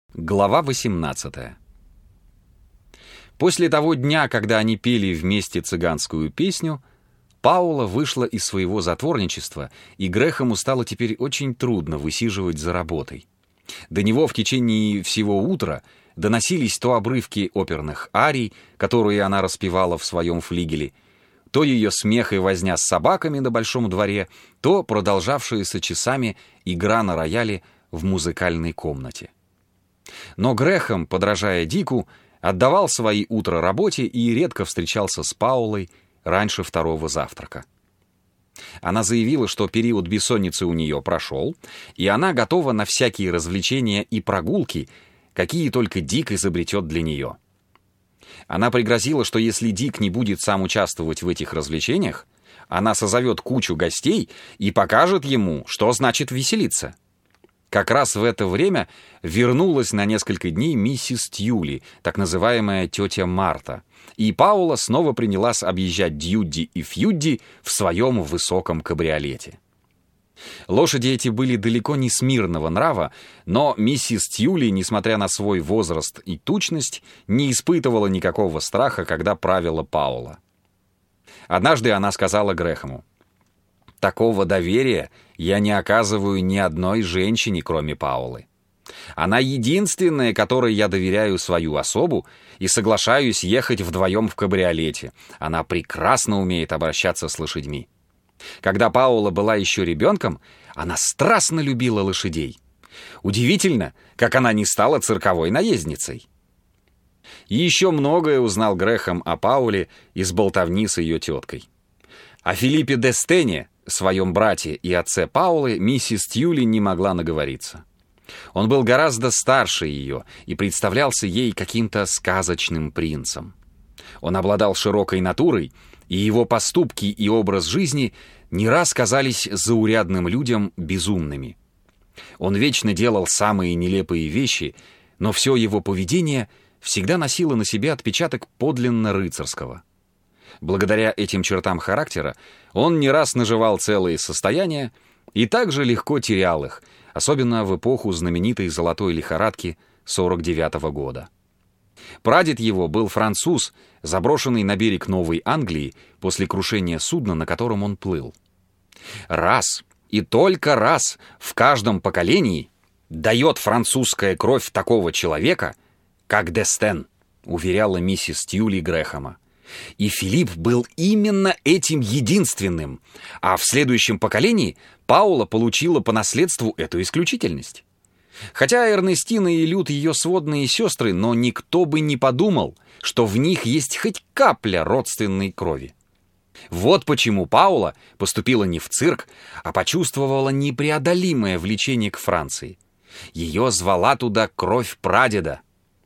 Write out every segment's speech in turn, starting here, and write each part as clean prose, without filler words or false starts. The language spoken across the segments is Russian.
Глава 18. После того дня, когда они пели вместе цыганскую песню, Паула вышла из своего затворничества, и Грэхэму стало теперь очень трудно высиживать за работой. До него в течение всего утра доносились то обрывки оперных арий, которые она распевала в своем флигеле, то ее смех и возня с собаками на большом дворе, то продолжавшаяся часами игра на рояле в музыкальной комнате. Но Грэхэм, подражая Дику, отдавал свои утра работе и редко встречался с Паулой раньше второго завтрака. Она заявила, что период бессонницы у нее прошел, и она готова на всякие развлечения и прогулки, какие только Дик изобретет для нее. Она пригрозила, что если Дик не будет сам участвовать в этих развлечениях, она созовет кучу гостей и покажет ему, что значит веселиться. Как раз в это время вернулась на несколько дней миссис Тьюли, так называемая тетя Марта, и Паула снова принялась объезжать Дьюдди и Фьюдди в своем высоком кабриолете. Лошади эти были далеко не смирного нрава, но миссис Тьюли, несмотря на свой возраст и тучность, не испытывала никакого страха, когда правила Паула. Однажды она сказала Грэхэму: «Такого доверия я не оказываю ни одной женщине, кроме Паулы. Она единственная, которой я доверяю свою особу и соглашаюсь ехать вдвоем в кабриолете. Она прекрасно умеет обращаться с лошадьми. Когда Паула была еще ребенком, она страстно любила лошадей. Удивительно, как она не стала цирковой наездницей». И еще многое узнал Грэхэм о Пауле из болтовни с ее теткой. О Филиппе Д'Эстене, своем брате и отце Паулы, миссис Тьюли не могла наговориться. Он был гораздо старше ее и представлялся ей каким-то сказочным принцем. Он обладал широкой натурой, и его поступки и образ жизни не раз казались заурядным людям безумными. Он вечно делал самые нелепые вещи, но все его поведение всегда носило на себе отпечаток подлинно рыцарского. Благодаря этим чертам характера он не раз наживал целые состояния и также легко терял их, особенно в эпоху знаменитой золотой лихорадки 49-го года. Прадед его был француз, заброшенный на берег Новой Англии после крушения судна, на котором он плыл. Раз и только раз в каждом поколении дает французская кровь такого человека, как Д'Эстен, уверяла миссис Тьюли Грэхэма. И Филипп был именно этим единственным, а в следующем поколении Паула получила по наследству эту исключительность. Хотя Эрнестина и Люд ее сводные сестры, но никто бы не подумал, что в них есть хоть капля родственной крови. Вот почему Паула поступила не в цирк, а почувствовала непреодолимое влечение к Франции. Ее звала туда кровь прадеда.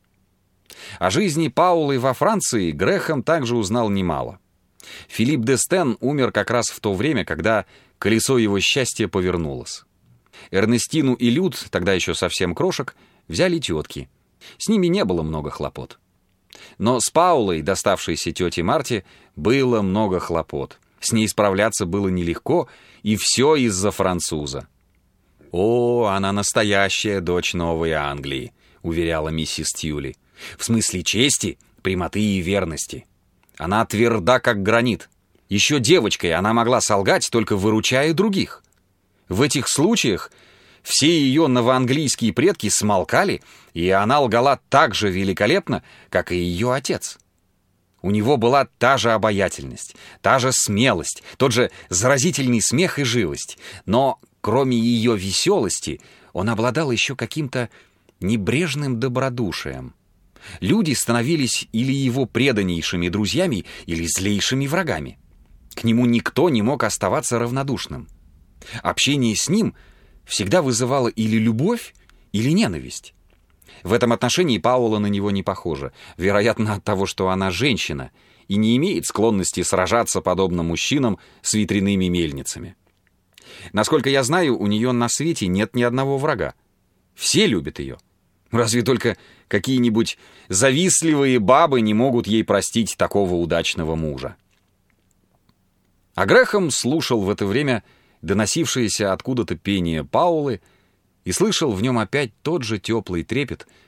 О жизни Паулы во Франции Грэхэм также узнал немало. Филипп Д'Эстен умер как раз в то время, когда колесо его счастья повернулось. Эрнестину и Люд, тогда еще совсем крошек, взяли тетки. С ними не было много хлопот. Но с Паулой, доставшейся тете Марте, было много хлопот. С ней справляться было нелегко, и все из-за француза. «О, она настоящая дочь Новой Англии», — уверяла миссис Тьюли. «В смысле чести, прямоты и верности. Она тверда, как гранит. Еще девочкой она могла солгать, только выручая других. В этих случаях все ее новоанглийские предки смолкали, и она лгала так же великолепно, как и ее отец. У него была та же обаятельность, та же смелость, тот же заразительный смех и живость. Но кроме ее веселости он обладал еще каким-то небрежным добродушием. Люди становились или его преданнейшими друзьями, или злейшими врагами. К нему никто не мог оставаться равнодушным. Общение с ним всегда вызывало или любовь, или ненависть. В этом отношении Паула на него не похожа, вероятно, от того, что она женщина и не имеет склонности сражаться подобно мужчинам с ветряными мельницами. Насколько я знаю, у нее на свете нет ни одного врага. Все любят ее. Разве только какие-нибудь завистливые бабы не могут ей простить такого удачного мужа. А Грэхэм слушал в это время доносившееся откуда-то пение Паулы и слышал в нем опять тот же теплый трепет,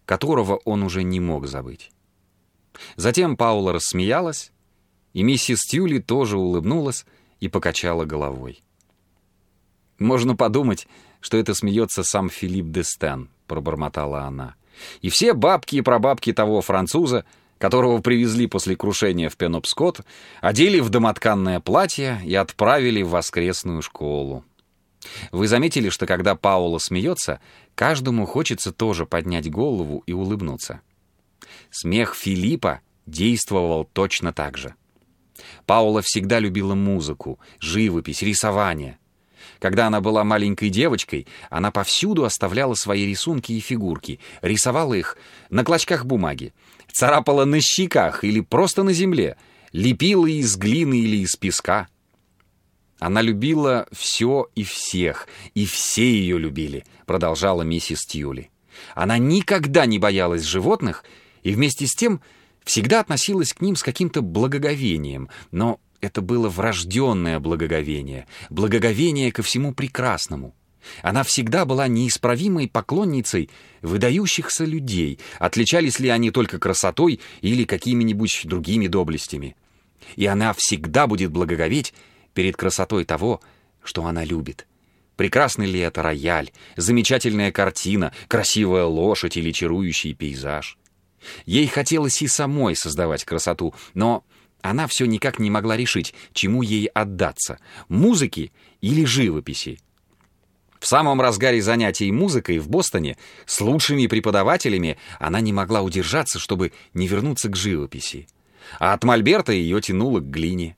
которого он уже не мог забыть. Затем Паула рассмеялась, и миссис Тьюли тоже улыбнулась и покачала головой. «Можно подумать, что это смеется сам Филипп d'Estaing», — пробормотала она. «И все бабки и прабабки того француза, которого привезли после крушения в Пенобскот, одели в домотканное платье и отправили в воскресную школу». Вы заметили, что когда Паула смеется, каждому хочется тоже поднять голову и улыбнуться? Смех Филиппа действовал точно так же. Паула всегда любила музыку, живопись, рисование. Когда она была маленькой девочкой, она повсюду оставляла свои рисунки и фигурки, рисовала их на клочках бумаги, царапала на щеках или просто на земле, лепила из глины или из песка. Она любила все и всех, и все ее любили, продолжала миссис Тьюли. Она никогда не боялась животных и вместе с тем всегда относилась к ним с каким-то благоговением, но это было врожденное благоговение, благоговение ко всему прекрасному. Она всегда была неисправимой поклонницей выдающихся людей, отличались ли они только красотой или какими-нибудь другими доблестями. И она всегда будет благоговеть перед красотой того, что она любит. Прекрасный ли это рояль, замечательная картина, красивая лошадь или чарующий пейзаж. Ей хотелось и самой создавать красоту, но она все никак не могла решить, чему ей отдаться — музыке или живописи. В самом разгаре занятий музыкой в Бостоне с лучшими преподавателями она не могла удержаться, чтобы не вернуться к живописи. А от мольберта ее тянуло к глине.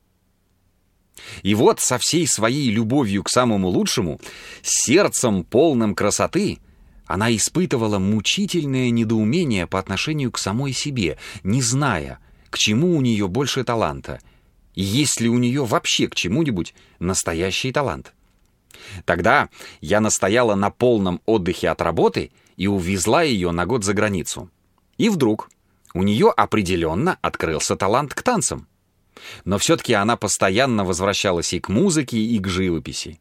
И вот со всей своей любовью к самому лучшему, сердцем полным красоты, она испытывала мучительное недоумение по отношению к самой себе, не зная, к чему у нее больше таланта, и есть ли у нее вообще к чему-нибудь настоящий талант. Тогда я настояла на полном отдыхе от работы и увезла ее на год за границу. И вдруг у нее определенно открылся талант к танцам. Но все-таки она постоянно возвращалась и к музыке, и к живописи.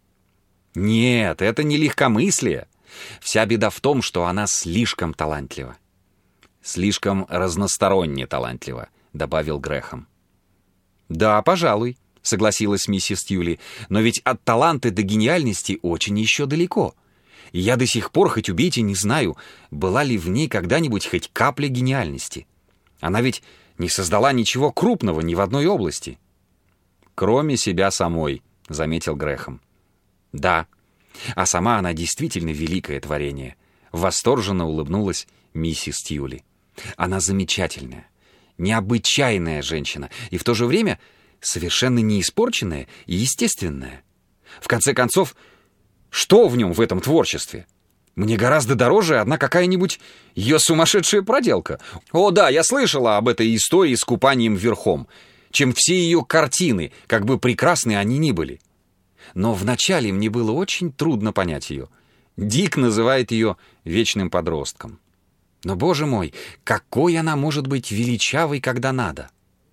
Нет, это не легкомыслие. Вся беда в том, что она слишком талантлива. «Слишком разносторонне талантлива», — добавил Грэхэм. «Да, пожалуй», — согласилась миссис Тьюли, «но ведь от таланта до гениальности очень еще далеко. И я до сих пор, хоть убейте, не знаю, была ли в ней когда-нибудь хоть капля гениальности. Она ведь не создала ничего крупного ни в одной области». «Кроме себя самой», — заметил Грэхэм. «Да, а сама она действительно великое творение», — восторженно улыбнулась миссис Тьюли. «Она замечательная, необычайная женщина и в то же время совершенно неиспорченная и естественная. В конце концов, что в нем в этом творчестве? Мне гораздо дороже одна какая-нибудь ее сумасшедшая проделка. О да, я слышала об этой истории с купанием верхом, чем все ее картины, как бы прекрасны они ни были. Но вначале мне было очень трудно понять ее. Дик называет ее вечным подростком. Но, боже мой, какой она может быть величавой, когда надо!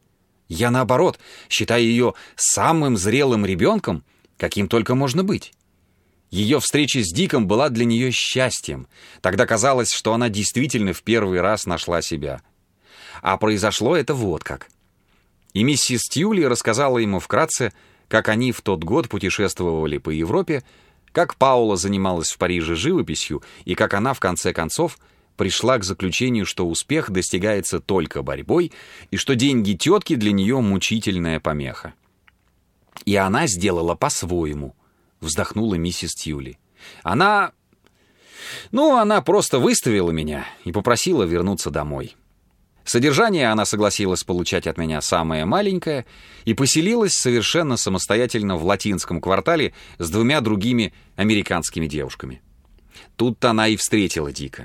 Я, наоборот, считаю ее самым зрелым ребенком, каким только можно быть. Ее встреча с Диком была для нее счастьем. Тогда казалось, что она действительно в первый раз нашла себя. А произошло это вот как. И миссис Тьюли рассказала ему вкратце, как они в тот год путешествовали по Европе, как Паула занималась в Париже живописью и как она, в конце концов, пришла к заключению, что успех достигается только борьбой и что деньги тетки для нее мучительная помеха. «И она сделала по-своему», — вздохнула миссис Тьюли. «Она просто выставила меня и попросила вернуться домой. Содержание она согласилась получать от меня самое маленькое и поселилась совершенно самостоятельно в латинском квартале с 2 другими американскими девушками. Тут-то она и встретила Дика.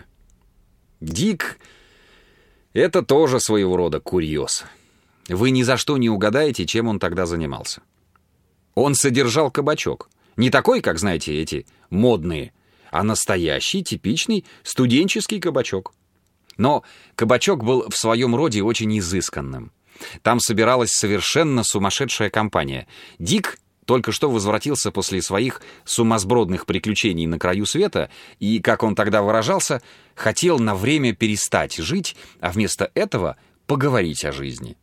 Дик — это тоже своего рода курьез. Вы ни за что не угадаете, чем он тогда занимался. Он содержал кабачок. Не такой, как, знаете, эти модные, а настоящий, типичный студенческий кабачок. Но кабачок был в своем роде очень изысканным. Там собиралась совершенно сумасшедшая компания. Дик только что возвратился после своих сумасбродных приключений на краю света и, как он тогда выражался, хотел на время перестать жить, а вместо этого поговорить о жизни.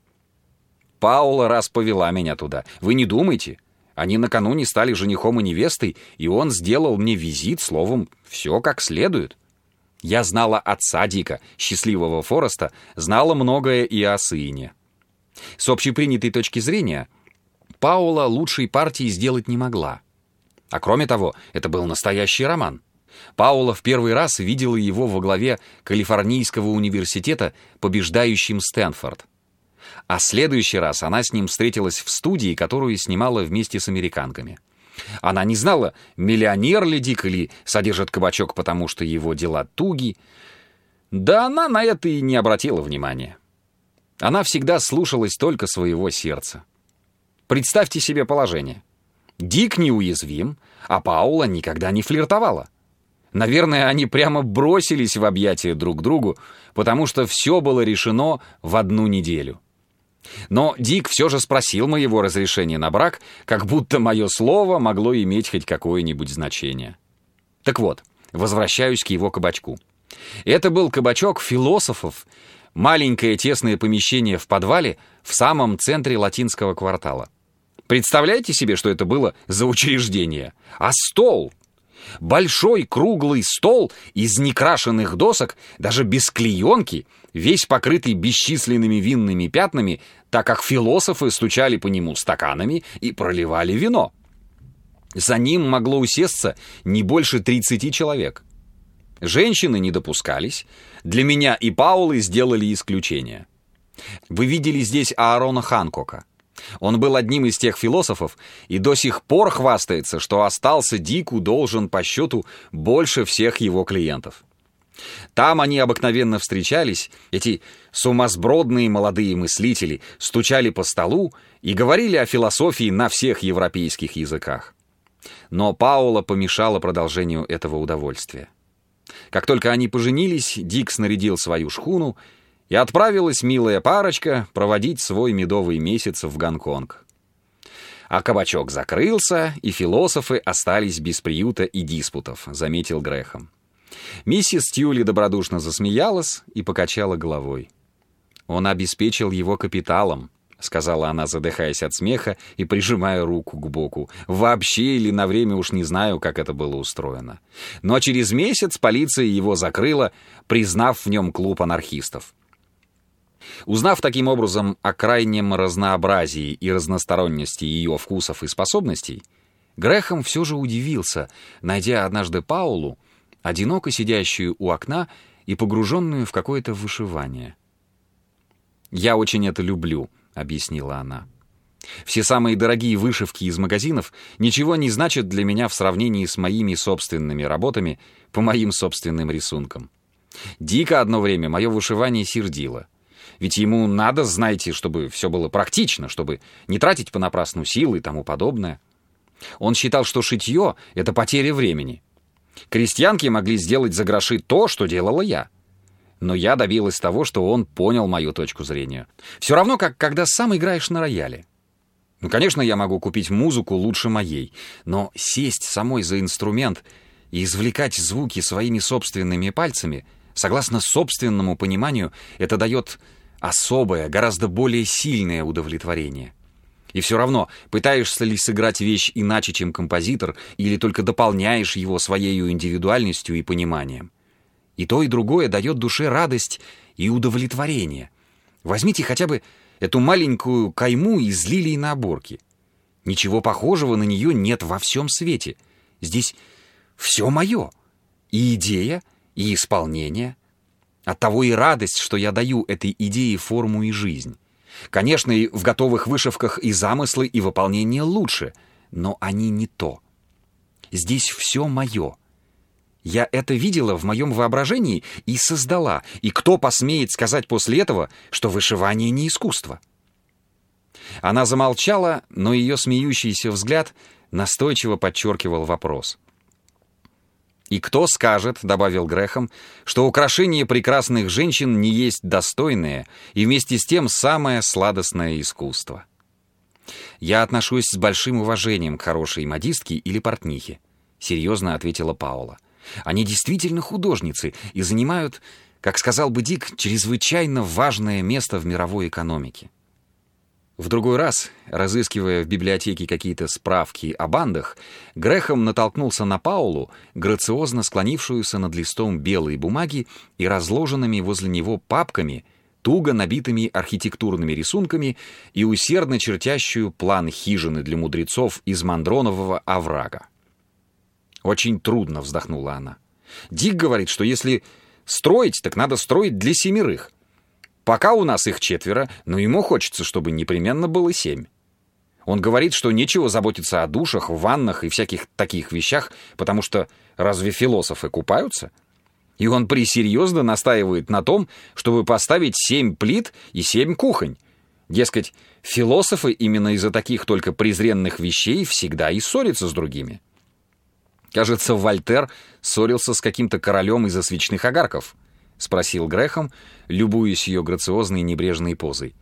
Паула раз повела меня туда. Вы не думайте. Они накануне стали женихом и невестой, и он сделал мне визит, словом, все как следует. Я знала отца Дика, счастливого Фореста, знала многое и о сыне. С общепринятой точки зрения, Паула лучшей партии сделать не могла. А кроме того, это был настоящий роман. Паула в первый раз видела его во главе Калифорнийского университета, побеждающим Стэнфорд. А следующий раз она с ним встретилась в студии, которую снимала вместе с американками. Она не знала, миллионер ли Дик или содержит кабачок, потому что его дела туги. Да она на это и не обратила внимания. Она всегда слушалась только своего сердца. Представьте себе положение. Дик неуязвим, а Паула никогда не флиртовала. Наверное, они прямо бросились в объятия друг другу, потому что все было решено в одну неделю. Но Дик все же спросил моего разрешения на брак, как будто мое слово могло иметь хоть какое-нибудь значение. Так вот, возвращаюсь к его кабачку. Это был кабачок философов, маленькое тесное помещение в подвале в самом центре латинского квартала. Представляете себе, что это было за учреждение? А стол! Большой круглый стол из некрашенных досок, даже без клеенки, весь покрытый бесчисленными винными пятнами, так как философы стучали по нему стаканами и проливали вино. За ним могло усесться не больше 30 человек. Женщины не допускались. Для меня и Паулы сделали исключение. Вы видели здесь Аарона Ханкока. Он был одним из тех философов и до сих пор хвастается, что остался Дику должен по счету больше всех его клиентов. Там они обыкновенно встречались, эти сумасбродные молодые мыслители стучали по столу и говорили о философии на всех европейских языках. Но Паула помешала продолжению этого удовольствия. Как только они поженились, Дик снарядил свою шхуну, и отправилась милая парочка проводить свой медовый месяц в Гонконг. А кабачок закрылся, и философы остались без приюта и диспутов, заметил Грэхэм. Миссис Тьюли добродушно засмеялась и покачала головой. «Он обеспечил его капиталом», — сказала она, задыхаясь от смеха и прижимая руку к боку. «Вообще или на время уж не знаю, как это было устроено. Но через месяц полиция его закрыла, признав в нем клуб анархистов». Узнав таким образом о крайнем разнообразии и разносторонности ее вкусов и способностей, Грэхэм все же удивился, найдя однажды Паулу, одиноко сидящую у окна и погруженную в какое-то вышивание. «Я очень это люблю», — объяснила она. «Все самые дорогие вышивки из магазинов ничего не значат для меня в сравнении с моими собственными работами по моим собственным рисункам. Дико одно время мое вышивание сердило. Ведь ему надо, знаете, чтобы все было практично, чтобы не тратить понапрасну силы и тому подобное. Он считал, что шитье — это потеря времени. Крестьянки могли сделать за гроши то, что делала я. Но я добилась того, что он понял мою точку зрения. Все равно, как когда сам играешь на рояле. Ну, конечно, я могу купить музыку лучше моей, но сесть самой за инструмент и извлекать звуки своими собственными пальцами, согласно собственному пониманию, это дает особое, гораздо более сильное удовлетворение. И все равно, пытаешься ли сыграть вещь иначе, чем композитор, или только дополняешь его своей индивидуальностью и пониманием. И то, и другое дает душе радость и удовлетворение. Возьмите хотя бы эту маленькую кайму из лилий на оборке. Ничего похожего на нее нет во всем свете. Здесь все мое. И идея, и исполнение. Оттого и радость, что я даю этой идее форму и жизнь. Конечно, и в готовых вышивках и замыслы, и выполнение лучше, но они не то. Здесь все мое. Я это видела в моем воображении и создала. И кто посмеет сказать после этого, что вышивание не искусство? Она замолчала, но ее смеющийся взгляд настойчиво подчеркивал вопрос. «И кто скажет, — добавил Грэхэм, — что украшение прекрасных женщин не есть достойное и вместе с тем самое сладостное искусство?» «Я отношусь с большим уважением к хорошей модистке или портнихе», — серьезно ответила Паула. «Они действительно художницы и занимают, как сказал бы Дик, чрезвычайно важное место в мировой экономике». В другой раз, разыскивая в библиотеке какие-то справки о бандах, Грэхэм натолкнулся на Паулу, грациозно склонившуюся над листом белой бумаги и разложенными возле него папками, туго набитыми архитектурными рисунками и усердно чертящую план хижины для мудрецов из мандронового оврага. «Очень трудно», — вздохнула она. «Дик говорит, что если строить, так надо строить для 7. Пока у нас их 4, но ему хочется, чтобы непременно было 7. Он говорит, что нечего заботиться о душах, ваннах и всяких таких вещах, потому что разве философы купаются? И он пресерьезно настаивает на том, чтобы поставить 7 плит и 7 кухонь. Дескать, философы именно из-за таких только презренных вещей всегда и ссорятся с другими. Кажется, Вольтер ссорился с каким-то королем из-за свечных огарков», — спросил Грэхэм, любуясь ее грациозной небрежной позой.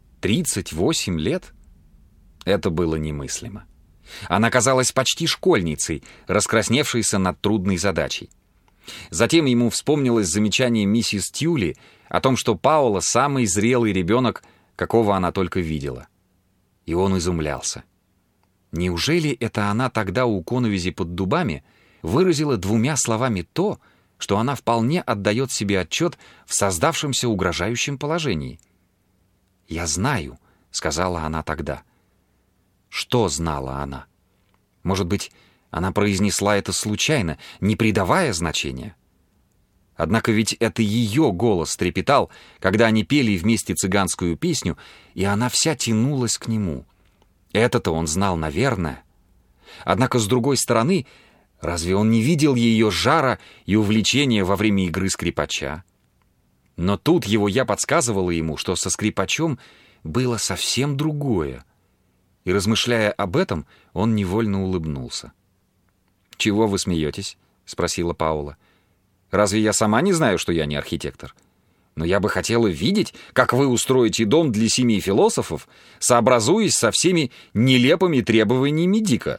38 лет? Это было немыслимо. Она казалась почти школьницей, раскрасневшейся над трудной задачей. Затем ему вспомнилось замечание миссис Тюли о том, что Паула — самый зрелый ребенок, какого она только видела. И он изумлялся. Неужели это она тогда у коновизи под дубами выразила 2 словами то, что она вполне отдает себе отчет в создавшемся угрожающем положении? «Я знаю», — сказала она тогда. Что знала она? Может быть, она произнесла это случайно, не придавая значения? Однако ведь это ее голос трепетал, когда они пели вместе цыганскую песню, и она вся тянулась к нему. Это-то он знал, наверное. Однако, с другой стороны, разве он не видел ее жара и увлечения во время игры скрипача? Но тут его «я» подсказывала ему, что со скрипачом было совсем другое. И, размышляя об этом, он невольно улыбнулся. «Чего вы смеетесь?» — спросила Паула. «Разве я сама не знаю, что я не архитектор? Но я бы хотела видеть, как вы устроите дом для 7 философов, сообразуясь со всеми нелепыми требованиями Дика».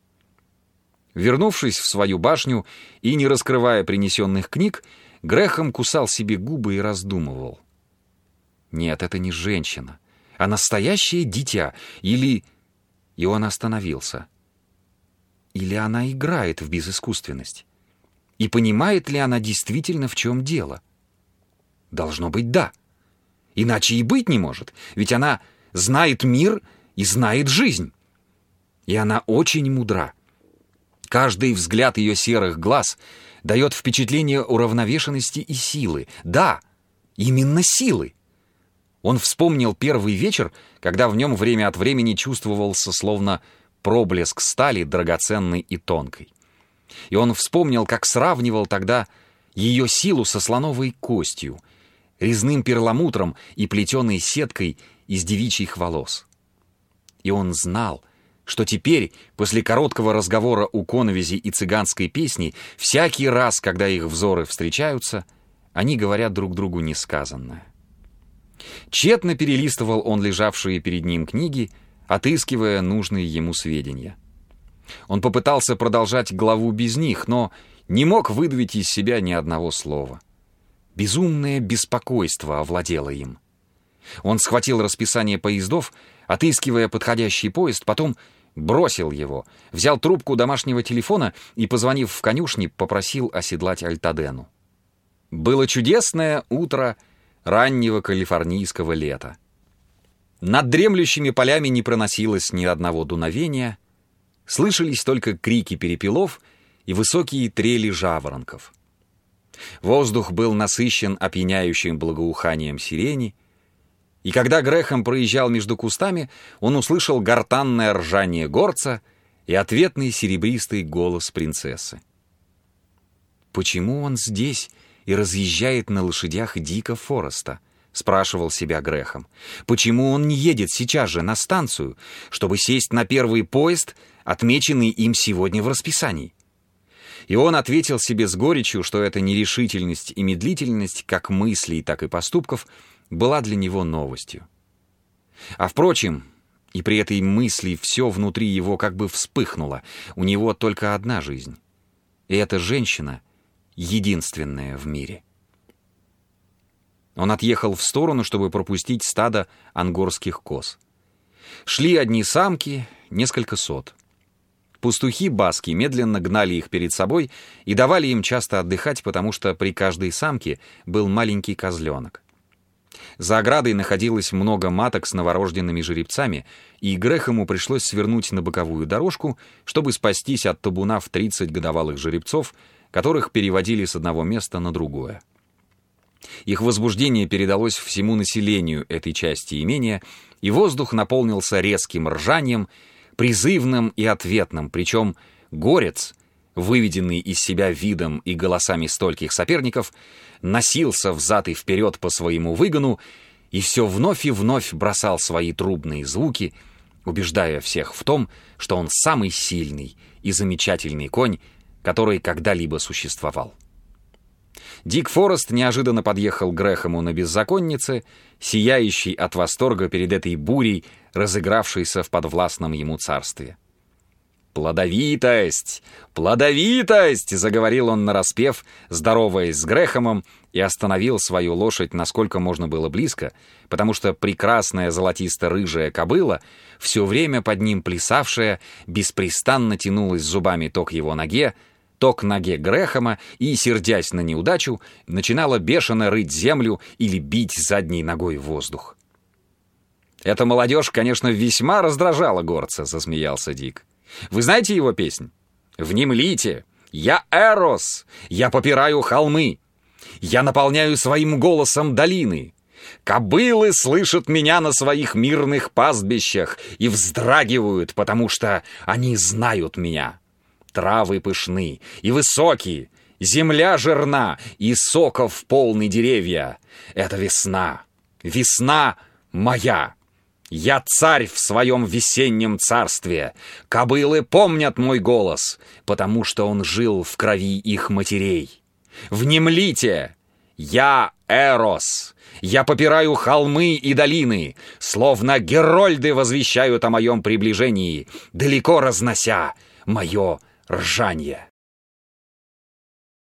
Вернувшись в свою башню и не раскрывая принесенных книг, Грэхэм кусал себе губы и раздумывал. «Нет, это не женщина, а настоящее дитя. Или...» И он остановился. «Или она играет в безыскусственность? И понимает ли она действительно, в чем дело? Должно быть, да. Иначе и быть не может, ведь она знает мир и знает жизнь. И она очень мудра. Каждый взгляд ее серых глаз дает впечатление уравновешенности и силы. Да, именно силы. Он вспомнил первый вечер, когда в нем время от времени чувствовался словно проблеск стали драгоценной и тонкой. И он вспомнил, как сравнивал тогда ее силу со слоновой костью, резным перламутром и плетеной сеткой из девичьих волос. И он знал, что теперь, после короткого разговора у коновизи и цыганской песни, всякий раз, когда их взоры встречаются, они говорят друг другу несказанное. Тщетно перелистывал он лежавшие перед ним книги, отыскивая нужные ему сведения. Он попытался продолжать главу без них, но не мог выдавить из себя ни одного слова. Безумное беспокойство овладело им. Он схватил расписание поездов, отыскивая подходящий поезд, потом бросил его, взял трубку домашнего телефона и, позвонив в конюшни, попросил оседлать Альтадену. Было чудесное утро раннего калифорнийского лета. Над дремлющими полями не проносилось ни одного дуновения, слышались только крики перепелов и высокие трели жаворонков. Воздух был насыщен опьяняющим благоуханием сирени, и когда Грэхэм проезжал между кустами, он услышал гортанное ржание горца и ответный серебристый голос принцессы. «Почему он здесь и разъезжает на лошадях Дика Фореста?» — спрашивал себя Грэхэм. «Почему он не едет сейчас же на станцию, чтобы сесть на первый поезд, отмеченный им сегодня в расписании?» И он ответил себе с горечью, что эта нерешительность и медлительность как мыслей, так и поступков была для него новостью. А впрочем, И при этой мысли все внутри его как бы вспыхнуло. У него только одна жизнь. И эта женщина единственная в мире. Он отъехал в сторону, чтобы пропустить стадо ангорских коз. Шли одни самки, несколько сот. Пастухи-баски медленно гнали их перед собой и давали им часто отдыхать, потому что при каждой самке был маленький козленок. За оградой находилось много маток с новорожденными жеребцами, и Грэхэму пришлось свернуть на боковую дорожку, чтобы спастись от табуна в 30 годовалых жеребцов, которых переводили с одного места на другое. Их возбуждение передалось всему населению этой части имения, и воздух наполнился резким ржанием, призывным и ответным, причем горец, выведенный из себя видом и голосами стольких соперников, носился взад и вперед по своему выгону и все вновь и вновь бросал свои трубные звуки, убеждая всех в том, что он самый сильный и замечательный конь, который когда-либо существовал. Дик Форест неожиданно подъехал к Грэхэму на беззаконнице, сияющий от восторга перед этой бурей, разыгравшейся в подвластном ему царстве. «Плодовитость! Плодовитость!» — заговорил он нараспев, здороваясь с Грэхэмом, и остановил свою лошадь насколько можно было близко, потому что прекрасная золотисто-рыжая кобыла, все время под ним плясавшая, беспрестанно тянулась зубами то к его ноге, то к ноге Грэхэма и, сердясь на неудачу, начинала бешено рыть землю или бить задней ногой в воздух. «Эта молодежь, конечно, весьма раздражала горца», — засмеялся Дик. «Вы знаете его песнь? Внемлите! Я Эрос! Я попираю холмы! Я наполняю своим голосом долины! Кобылы слышат меня на своих мирных пастбищах и вздрагивают, потому что они знают меня! Травы пышны и высокие, земля жирна и соков полны деревья! Это весна! Весна моя! Я царь в своем весеннем царстве. Кобылы помнят мой голос, потому что он жил в крови их матерей. Внемлите! Я Эрос! Я попираю холмы и долины, словно герольды возвещают о моем приближении, далеко разнося мое ржанье».